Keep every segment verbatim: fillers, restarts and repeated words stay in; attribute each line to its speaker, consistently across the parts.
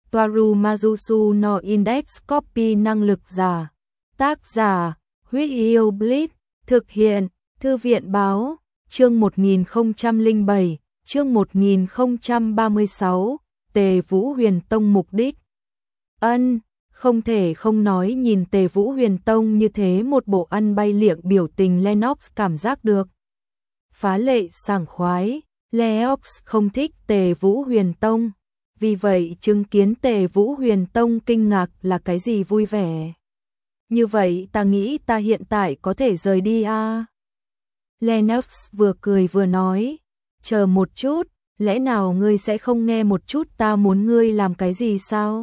Speaker 1: Toaru Majusu no Index Copy năng lực giả. Tác giả, Huyết Yêu Blitz, thực hiện, Thư viện báo, chương một nghìn không trăm lẻ bảy, chương một nghìn không trăm ba mươi sáu, Tề Vũ Huyền Tông mục đích. Ân, không thể không nói nhìn Tề Vũ Huyền Tông như thế một bộ ăn bay liệng biểu tình Lennox cảm giác được phá lệ sảng khoái. Lennox không thích Tề Vũ Huyền Tông, vì vậy chứng kiến Tề Vũ Huyền Tông kinh ngạc là cái gì vui vẻ. Như vậy ta nghĩ ta hiện tại có thể rời đi à? Lennox vừa cười vừa nói, chờ một chút, lẽ nào ngươi sẽ không nghe một chút ta muốn ngươi làm cái gì sao?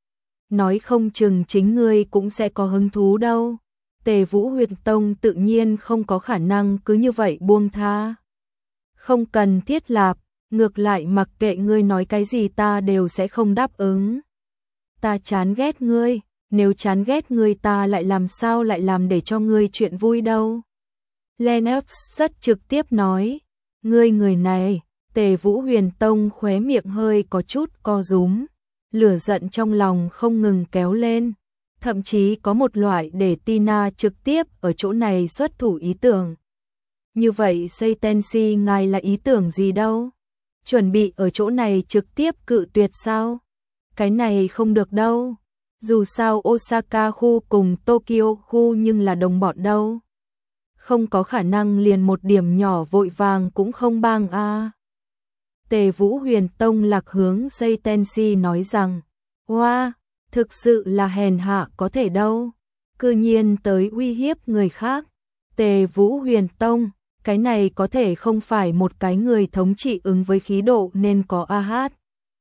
Speaker 1: Nói không chừng chính ngươi cũng sẽ có hứng thú đâu. Tề Vũ Huyền Tông tự nhiên không có khả năng cứ như vậy buông tha. Không cần thiết lạp, ngược lại mặc kệ ngươi nói cái gì ta đều sẽ không đáp ứng. Ta chán ghét ngươi, nếu chán ghét ngươi ta lại làm sao lại làm để cho ngươi chuyện vui đâu. Lennox rất trực tiếp nói, ngươi người này, Tề Vũ Huyền Tông khóe miệng hơi có chút co rúm, lửa giận trong lòng không ngừng kéo lên, thậm chí có một loại để Tina trực tiếp ở chỗ này xuất thủ ý tưởng. Như vậy Seitenshi ngài là ý tưởng gì đâu? Chuẩn bị ở chỗ này trực tiếp cự tuyệt sao? Cái này không được đâu. Dù sao Osaka khu cùng Tokyo khu nhưng là đồng bọn đâu. Không có khả năng liền một điểm nhỏ vội vàng cũng không bang a. À. Tề Vũ Huyền Tông lạc hướng Seitenshi nói rằng, hoa, wow, thực sự là hèn hạ có thể đâu. Cư nhiên tới uy hiếp người khác. Tề Vũ Huyền Tông, cái này có thể không phải một cái người thống trị ứng với khí độ nên có a hát.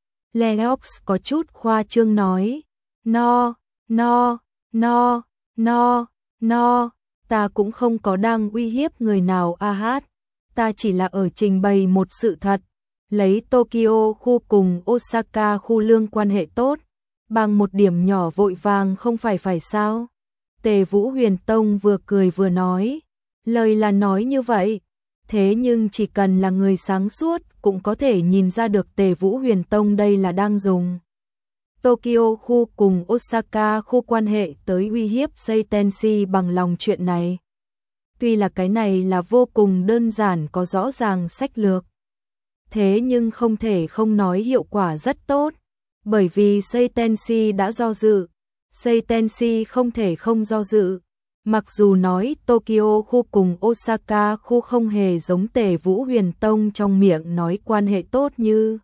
Speaker 1: Lennox có chút khoa trương nói, no, no, no, no, no, ta cũng không có đang uy hiếp người nào a hát, ta chỉ là ở trình bày một sự thật, lấy Tokyo khu cùng Osaka khu lương quan hệ tốt, bằng một điểm nhỏ vội vàng không phải phải sao? Tề Vũ Huyền Tông vừa cười vừa nói, lời là nói như vậy, thế nhưng chỉ cần là người sáng suốt cũng có thể nhìn ra được Tề Vũ Huyền Tông đây là đang dùng Tokyo khu cùng Osaka khu quan hệ tới uy hiếp Seitenshi bằng lòng chuyện này. Tuy là cái này là vô cùng đơn giản có rõ ràng sách lược, thế nhưng không thể không nói hiệu quả rất tốt, bởi vì Seitenshi đã do dự, Seitenshi không thể không do dự. Mặc dù nói Tokyo khu cùng Osaka khu không hề giống Tề Vũ Huyền Tông trong miệng nói quan hệ tốt như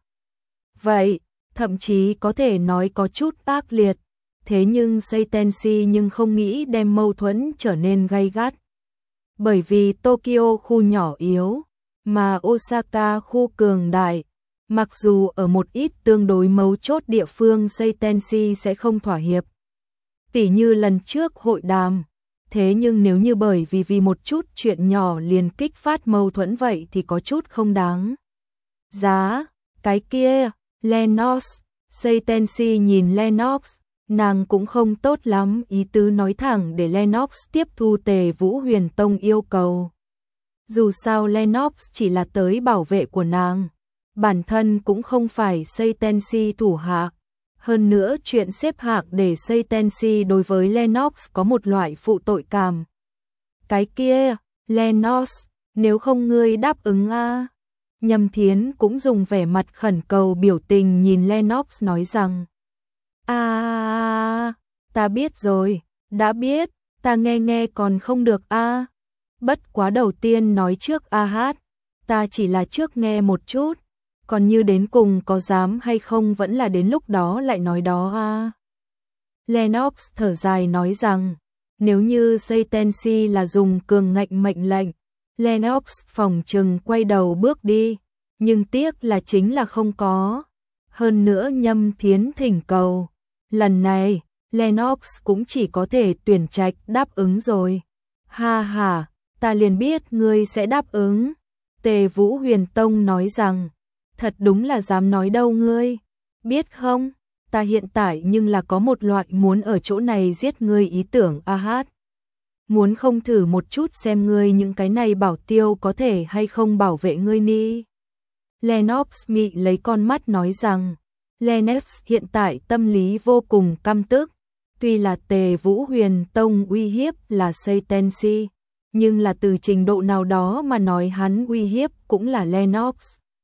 Speaker 1: vậy, thậm chí có thể nói có chút ác liệt, thế nhưng Seitenshi nhưng không nghĩ đem mâu thuẫn trở nên gay gắt. Bởi vì Tokyo khu nhỏ yếu, mà Osaka khu cường đại, mặc dù ở một ít tương đối mấu chốt địa phương Seitenshi sẽ không thỏa hiệp. Tỉ như lần trước hội đàm. Thế nhưng nếu như bởi vì vì một chút chuyện nhỏ liền kích phát mâu thuẫn vậy thì có chút không đáng. Giá, cái kia, Lennox, Seitenshi nhìn Lennox, nàng cũng không tốt lắm ý tứ nói thẳng để Lennox tiếp thu Tề Vũ Huyền Tông yêu cầu. Dù sao Lennox chỉ là tới bảo vệ của nàng, bản thân cũng không phải Seitenshi thủ hạ. Hơn nữa chuyện xếp hạng để Seitenshi đối với Lennox có một loại phụ tội cảm. Cái kia, Lennox, nếu không ngươi đáp ứng a. À. Nhâm Thiến cũng dùng vẻ mặt khẩn cầu biểu tình nhìn Lennox nói rằng, a, ta biết rồi, đã biết, ta nghe nghe còn không được a. À. Bất quá đầu tiên nói trước a hát, ta chỉ là trước nghe một chút. Còn như đến cùng có dám hay không vẫn là đến lúc đó lại nói đó a. À. Lennox thở dài nói rằng, nếu như Seitenshi là dùng cường ngạnh mệnh lệnh, Lennox phòng trừng quay đầu bước đi, nhưng tiếc là chính là không có. Hơn nữa Nhâm Thiến thỉnh cầu, lần này, Lennox cũng chỉ có thể tuyển trạch đáp ứng rồi. Ha ha, ta liền biết ngươi sẽ đáp ứng. Tề Vũ Huyền Tông nói rằng, thật đúng là dám nói đâu ngươi, biết không, ta hiện tại nhưng là có một loại muốn ở chỗ này giết ngươi ý tưởng a hát. Muốn không thử một chút xem ngươi những cái này bảo tiêu có thể hay không bảo vệ ngươi ni. Lennox mị lấy con mắt nói rằng, Lennox hiện tại tâm lý vô cùng căm tức. Tuy là Tề Vũ Huyền Tông uy hiếp là Saitensi, nhưng là từ trình độ nào đó mà nói hắn uy hiếp cũng là Lennox.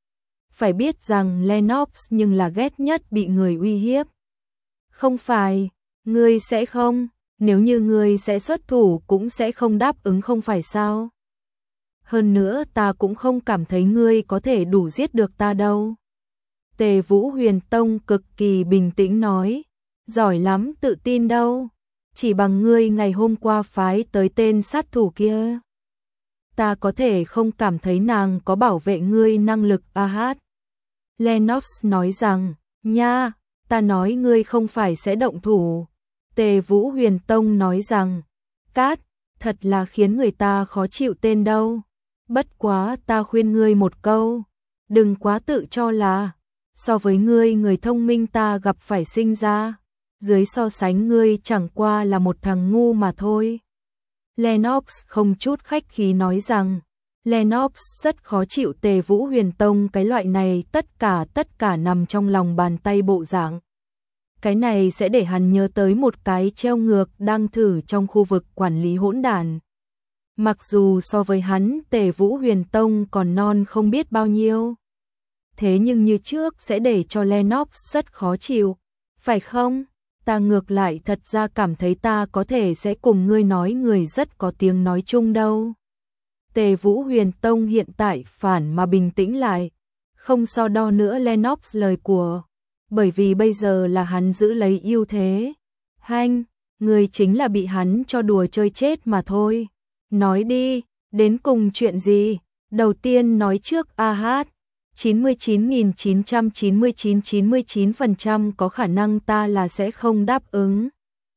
Speaker 1: Phải biết rằng Lennox nhưng là ghét nhất bị người uy hiếp. Không phải, ngươi sẽ không, nếu như ngươi sẽ xuất thủ cũng sẽ không đáp ứng không phải sao? Hơn nữa ta cũng không cảm thấy ngươi có thể đủ giết được ta đâu. Tề Vũ Huyền Tông cực kỳ bình tĩnh nói, giỏi lắm, tự tin đâu, chỉ bằng ngươi ngày hôm qua phái tới tên sát thủ kia. Ta có thể không cảm thấy nàng có bảo vệ ngươi năng lực a hát. Lennox nói rằng, nha, ta nói ngươi không phải sẽ động thủ. Tề Vũ Huyền Tông nói rằng, cát, thật là khiến người ta khó chịu tên đâu. Bất quá ta khuyên ngươi một câu, đừng quá tự cho là, so với ngươi người thông minh ta gặp phải sinh ra, dưới so sánh ngươi chẳng qua là một thằng ngu mà thôi. Lennox không chút khách khí nói rằng, Lennox rất khó chịu Tề Vũ Huyền Tông cái loại này tất cả tất cả nằm trong lòng bàn tay bộ dạng. Cái này sẽ để hắn nhớ tới một cái treo ngược đang thử trong khu vực quản lý hỗn đàn. Mặc dù so với hắn Tề Vũ Huyền Tông còn non không biết bao nhiêu, thế nhưng như trước sẽ để cho Lennox rất khó chịu, phải không? Ta ngược lại thật ra cảm thấy ta có thể sẽ cùng ngươi nói người rất có tiếng nói chung đâu. Tề Vũ Huyền Tông hiện tại phản mà bình tĩnh lại, không so đo nữa Lennox lời của, bởi vì bây giờ là hắn giữ lấy ưu thế. Hanh, người chính là bị hắn cho đùa chơi chết mà thôi. Nói đi, đến cùng chuyện gì? Đầu tiên nói trước a hát, chín mươi chín nghìn chín trăm chín mươi chín chín mươi chín phần trăm có khả năng ta là sẽ không đáp ứng.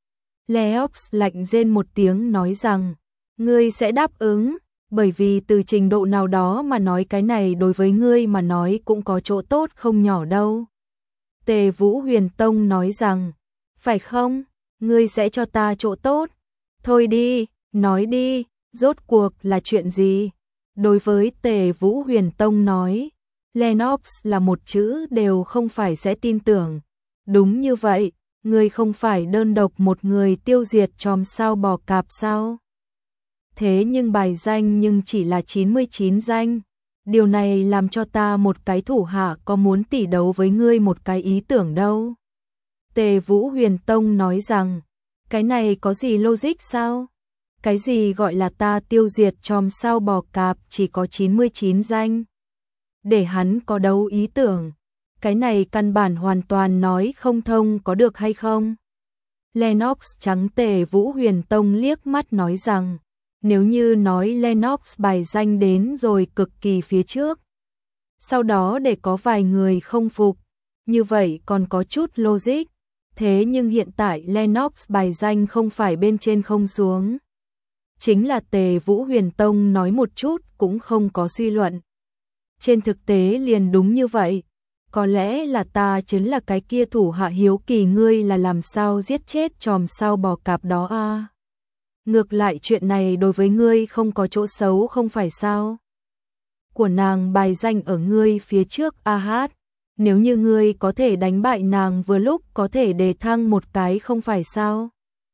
Speaker 1: Lennox lạnh rên một tiếng nói rằng, ngươi sẽ đáp ứng, bởi vì từ trình độ nào đó mà nói cái này đối với ngươi mà nói cũng có chỗ tốt không nhỏ đâu. Tề Vũ Huyền Tông nói rằng, phải không, ngươi sẽ cho ta chỗ tốt. Thôi đi, nói đi, rốt cuộc là chuyện gì? Đối với Tề Vũ Huyền Tông nói, Lennox là một chữ đều không phải sẽ tin tưởng. Đúng như vậy, ngươi không phải đơn độc một người tiêu diệt chòm sao bò cạp sao? Thế nhưng bài danh nhưng chỉ là chín mươi chín danh. Điều này làm cho ta một cái thủ hạ có muốn tỉ đấu với ngươi một cái ý tưởng đâu. Tề Vũ Huyền Tông nói rằng, cái này có gì logic sao? Cái gì gọi là ta tiêu diệt chòm sao bò cạp chỉ có chín mươi chín danh? Để hắn có đấu ý tưởng. Cái này căn bản hoàn toàn nói không thông có được hay không? Lennox trắng Tề Vũ Huyền Tông liếc mắt nói rằng, nếu như nói Lennox bài danh đến rồi cực kỳ phía trước, sau đó để có vài người không phục, như vậy còn có chút logic. Thế nhưng hiện tại Lennox bài danh không phải bên trên không xuống. Chính là Tề Vũ Huyền Tông nói một chút cũng không có suy luận. Trên thực tế liền đúng như vậy. Có lẽ là ta chính là cái kia thủ hạ hiếu kỳ ngươi là làm sao giết chết chòm sao bò cạp đó a? À? Ngược lại chuyện này đối với ngươi không có chỗ xấu không phải sao? Của nàng bài danh ở ngươi phía trước a hát. Nếu như ngươi có thể đánh bại nàng vừa lúc có thể đề thăng một cái không phải sao?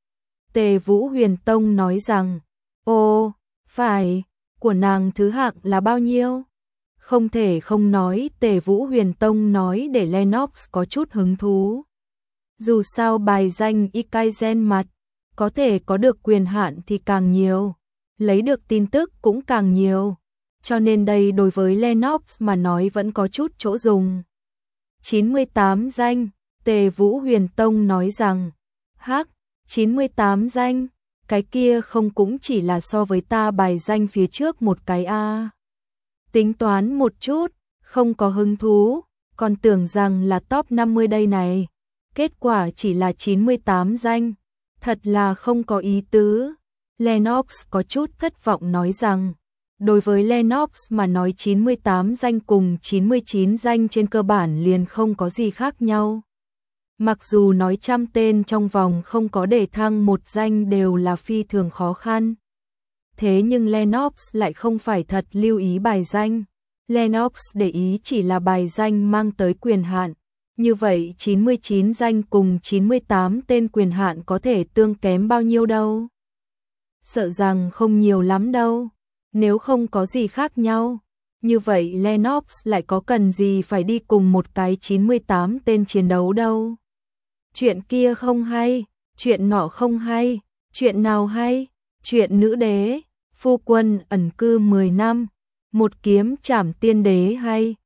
Speaker 1: Tề Vũ Huyền Tông nói rằng, ồ, phải, của nàng thứ hạng là bao nhiêu? Không thể không nói, Tề Vũ Huyền Tông nói để Lennox có chút hứng thú. Dù sao bài danh Ikaizen mặt, có thể có được quyền hạn thì càng nhiều, lấy được tin tức cũng càng nhiều. Cho nên đây đối với Lennox mà nói vẫn có chút chỗ dùng. chín mươi tám danh, Tề Vũ Huyền Tông nói rằng, hắc, chín mươi tám danh, cái kia không cũng chỉ là so với ta bài danh phía trước một cái a. Tính toán một chút, không có hứng thú, còn tưởng rằng là top năm mươi đây này. Kết quả chỉ là chín mươi tám danh, thật là không có ý tứ. Lennox có chút thất vọng nói rằng, đối với Lennox mà nói chín mươi tám danh cùng chín mươi chín danh trên cơ bản liền không có gì khác nhau. Mặc dù nói trăm tên trong vòng không có đề thăng một danh đều là phi thường khó khăn. Thế nhưng Lennox lại không phải thật lưu ý bài danh. Lennox để ý chỉ là bài danh mang tới quyền hạn. Như vậy chín mươi chín danh cùng chín mươi tám tên quyền hạn có thể tương kém bao nhiêu đâu? Sợ rằng không nhiều lắm đâu. Nếu không có gì khác nhau, như vậy Lennox lại có cần gì phải đi cùng một cái chín mươi tám tên chiến đấu đâu. Chuyện kia không hay, chuyện nọ không hay, chuyện nào hay? Chuyện nữ đế, phu quân ẩn cư mười năm, một kiếm trảm tiên đế hay,